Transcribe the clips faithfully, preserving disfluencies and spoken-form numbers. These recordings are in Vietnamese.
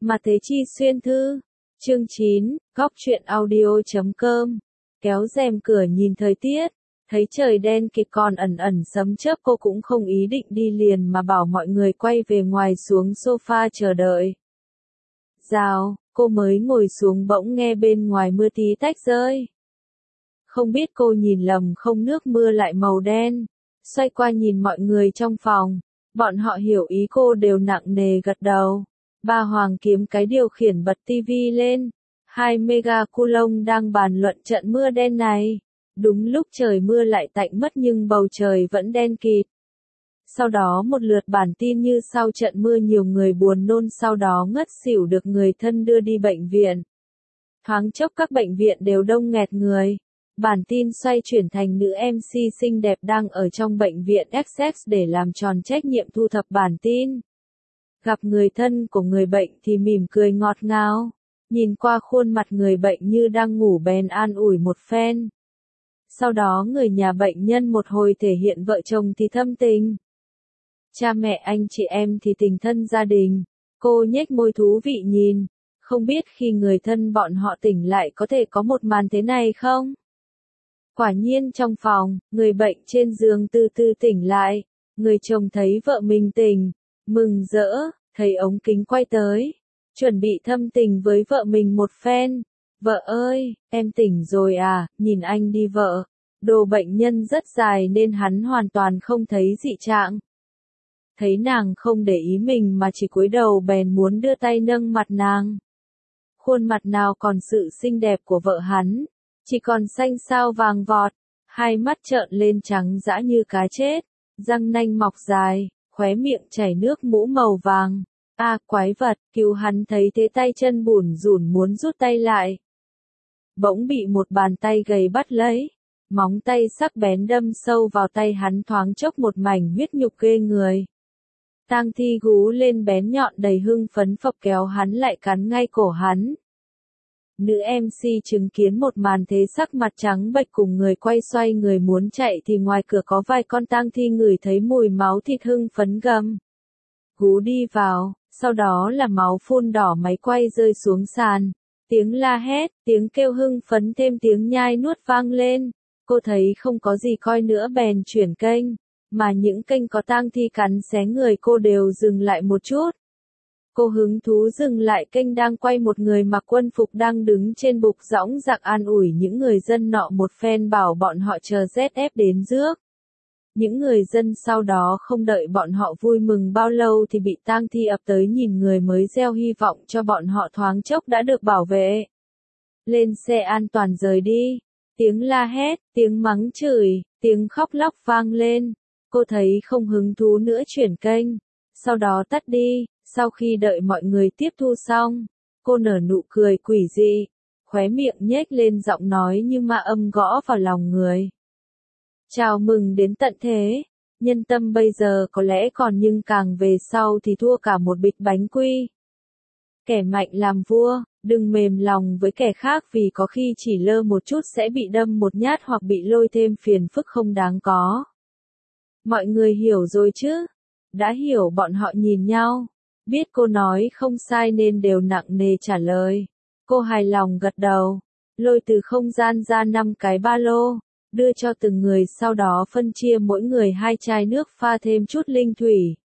Mà Thế Chi xuyên thư. Chương chín, góc truyện audio.com. Kéo rèm cửa nhìn thời tiết, thấy trời đen kịt còn ẩn ẩn sấm chớp, cô cũng không ý định đi liền mà bảo mọi người quay về ngoài xuống sofa chờ đợi. Rào, cô mới ngồi xuống bỗng nghe bên ngoài mưa tí tách rơi. Không biết cô nhìn lầm không, nước mưa lại màu đen. Xoay qua nhìn mọi người trong phòng, bọn họ hiểu ý cô đều nặng nề gật đầu. Ba Hoàng kiếm cái điều khiển bật tivi lên. Hai mega culông đang bàn luận trận mưa đen này. Đúng lúc trời mưa lại tạnh mất nhưng bầu trời vẫn đen kịt. Sau đó một lượt bản tin như sau trận mưa nhiều người buồn nôn sau đó ngất xỉu được người thân đưa đi bệnh viện. Thoáng chốc các bệnh viện đều đông nghẹt người. Bản tin xoay chuyển thành nữ em xê xinh đẹp đang ở trong bệnh viện ích ích để làm tròn trách nhiệm thu thập bản tin. Gặp người thân của người bệnh thì mỉm cười ngọt ngào, nhìn qua khuôn mặt người bệnh như đang ngủ bèn an ủi một phen. Sau đó người nhà bệnh nhân một hồi thể hiện vợ chồng thì thâm tình. Cha mẹ anh chị em thì tình thân gia đình. Cô nhếch môi thú vị nhìn, không biết khi người thân bọn họ tỉnh lại có thể có một màn thế này không? Quả nhiên trong phòng, người bệnh trên giường từ từ tỉnh lại, người chồng thấy vợ mình tỉnh, mừng rỡ, thấy ống kính quay tới, chuẩn bị thâm tình với vợ mình một phen. Vợ ơi, em tỉnh rồi à, nhìn anh đi vợ. Đồ bệnh nhân rất dài nên hắn hoàn toàn không thấy dị trạng. Thấy nàng không để ý mình mà chỉ cúi đầu bèn muốn đưa tay nâng mặt nàng. Khuôn mặt nào còn sự xinh đẹp của vợ hắn, chỉ còn xanh xao vàng vọt, hai mắt trợn lên trắng dã như cá chết, răng nanh mọc dài, khóe miệng chảy nước mũ màu vàng. A à, quái vật, cứu hắn thấy thế tay chân bủn rủn muốn rút tay lại. Bỗng bị một bàn tay gầy bắt lấy, móng tay sắc bén đâm sâu vào tay hắn, thoáng chốc một mảnh huyết nhục ghê người. Tang Thi gú lên bén nhọn đầy hưng phấn phập kéo hắn lại cắn ngay cổ hắn. Nữ em xê chứng kiến một màn thế sắc mặt trắng bệch cùng người quay xoay người muốn chạy thì ngoài cửa có vài con tang thi ngửi thấy mùi máu thịt hưng phấn gầm. Gú đi vào, sau đó là máu phun đỏ máy quay rơi xuống sàn. Tiếng la hét, tiếng kêu hưng phấn thêm tiếng nhai nuốt vang lên. Cô thấy không có gì coi nữa bèn chuyển kênh, mà những kênh có tang thi cắn xé người cô đều dừng lại một chút. Cô hứng thú dừng lại kênh đang quay một người mặc quân phục đang đứng trên bục dõng dạc an ủi những người dân nọ một phen bảo bọn họ chờ dét ép đến rước. Những người dân sau đó không đợi bọn họ vui mừng bao lâu thì bị tang thi ập tới, nhìn người mới gieo hy vọng cho bọn họ thoáng chốc đã được bảo vệ. Lên xe an toàn rời đi. Tiếng la hét, tiếng mắng chửi, tiếng khóc lóc vang lên. Cô thấy không hứng thú nữa chuyển kênh. Sau đó tắt đi. Sau khi đợi mọi người tiếp thu xong, cô nở nụ cười quỷ dị, khóe miệng nhếch lên giọng nói như ma âm gõ vào lòng người. Chào mừng đến tận thế, nhân tâm bây giờ có lẽ còn nhưng càng về sau thì thua cả một bịch bánh quy. Kẻ mạnh làm vua, đừng mềm lòng với kẻ khác vì có khi chỉ lơ một chút sẽ bị đâm một nhát hoặc bị lôi thêm phiền phức không đáng có. Mọi người hiểu rồi chứ? Đã hiểu. Bọn họ nhìn nhau. Biết cô nói không sai nên đều nặng nề trả lời. Cô hài lòng gật đầu, lôi từ không gian ra năm cái ba lô, đưa cho từng người, sau đó phân chia mỗi người hai chai nước pha thêm chút linh thủy.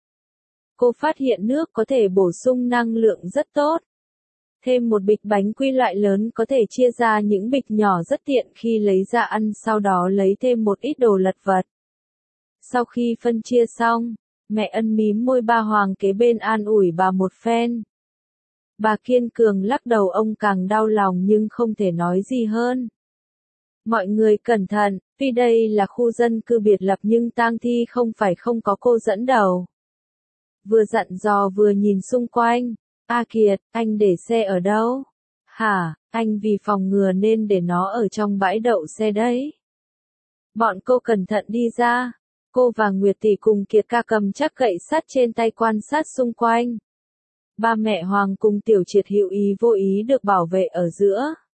Cô phát hiện nước có thể bổ sung năng lượng rất tốt. Thêm một bịch bánh quy loại lớn có thể chia ra những bịch nhỏ rất tiện khi lấy ra ăn, sau đó lấy thêm một ít đồ lặt vặt. Sau khi phân chia xong, mẹ Ân mím môi ba Hoàng kế bên an ủi bà một phen. Bà kiên cường lắc đầu, ông càng đau lòng nhưng không thể nói gì hơn. Mọi người cẩn thận, tuy đây là khu dân cư biệt lập nhưng tang thi không phải không có cô dẫn đầu. Vừa dặn dò vừa nhìn xung quanh. A Kiệt, anh để xe ở đâu? Hả, anh vì phòng ngừa nên để nó ở trong bãi đậu xe đấy. Bọn cô cẩn thận đi ra. Cô và Nguyệt tỷ cùng Kiệt ca cầm chắc gậy sắt trên tay quan sát xung quanh. Ba mẹ Hoàng cùng Tiểu Triệt hữu ý vô ý được bảo vệ ở giữa.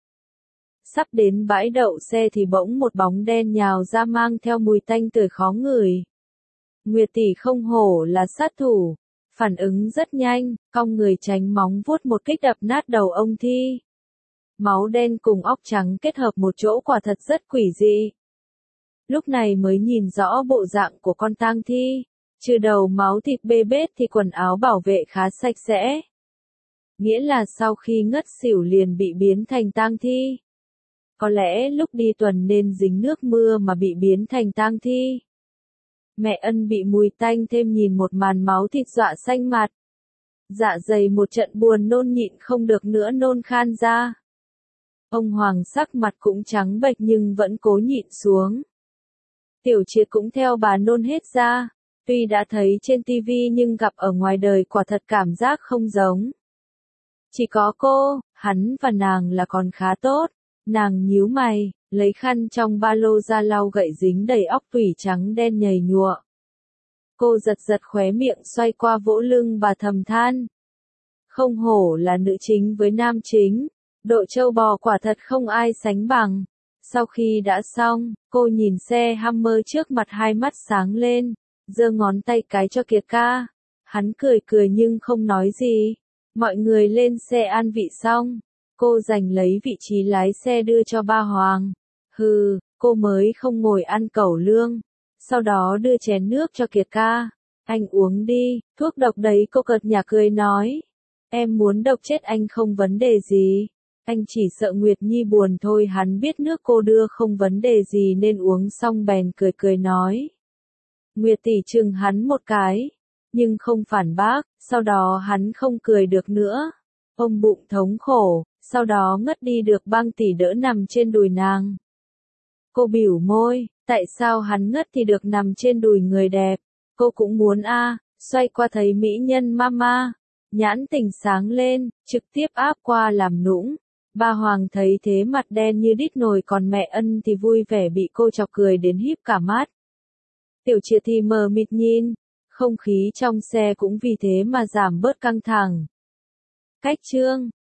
Sắp đến bãi đậu xe thì bỗng một bóng đen nhào ra mang theo mùi tanh tưởi khó ngửi. Nguyệt tỷ không hổ là sát thủ, phản ứng rất nhanh, cong người tránh móng vuốt một kích đập nát đầu ông Thi. Máu đen cùng óc trắng kết hợp một chỗ quả thật rất quỷ dị. Lúc này mới nhìn rõ bộ dạng của con tang thi, trừ đầu máu thịt bê bết thì quần áo bảo vệ khá sạch sẽ. Nghĩa là sau khi ngất xỉu liền bị biến thành tang thi. Có lẽ lúc đi tuần nên dính nước mưa mà bị biến thành tang thi. Mẹ Ân bị mùi tanh thêm nhìn một màn máu thịt dọa xanh mặt. Dạ dày một trận buồn nôn nhịn không được nữa nôn khan ra. Ông Hoàng sắc mặt cũng trắng bệch nhưng vẫn cố nhịn xuống. Tiểu Triệt cũng theo bà nôn hết ra. Tuy đã thấy trên tivi nhưng gặp ở ngoài đời quả thật cảm giác không giống. Chỉ có cô, hắn và nàng là còn khá tốt. Nàng nhíu mày, lấy khăn trong ba lô ra lau gậy dính đầy óc tủy trắng đen nhầy nhụa. Cô giật giật khóe miệng xoay qua vỗ lưng bà thầm than. Không hổ là nữ chính với nam chính, độ trâu bò quả thật không ai sánh bằng. Sau khi đã xong, cô nhìn xe Hummer trước mặt hai mắt sáng lên, giơ ngón tay cái cho Kiệt ca. Hắn cười cười nhưng không nói gì. Mọi người lên xe an vị xong. Cô giành lấy vị trí lái xe đưa cho ba Hoàng. Hừ, cô mới không ngồi ăn cẩu lương. Sau đó đưa chén nước cho Kiệt ca. Anh uống đi, thuốc độc đấy cô cợt nhả cười nói. Em muốn độc chết anh không vấn đề gì. Anh chỉ sợ Nguyệt Nhi buồn thôi. Hắn biết nước cô đưa không vấn đề gì nên uống xong bèn cười cười nói. Nguyệt tỷ chừng hắn một cái, nhưng không phản bác, sau đó hắn không cười được nữa. Ôm bụng thống khổ, sau đó ngất đi được băng tỷ đỡ nằm trên đùi nàng. Cô bỉu môi, tại sao hắn ngất thì được nằm trên đùi người đẹp, cô cũng muốn a. À, xoay qua thấy mỹ nhân mama, nhãn tình sáng lên, trực tiếp áp qua làm nũng. Ba Hoàng thấy thế mặt đen như đít nồi còn mẹ Ân thì vui vẻ bị cô chọc cười đến híp cả mắt. Tiểu Triệt thì mờ mịt nhìn, không khí trong xe cũng vì thế mà giảm bớt căng thẳng. Cách chương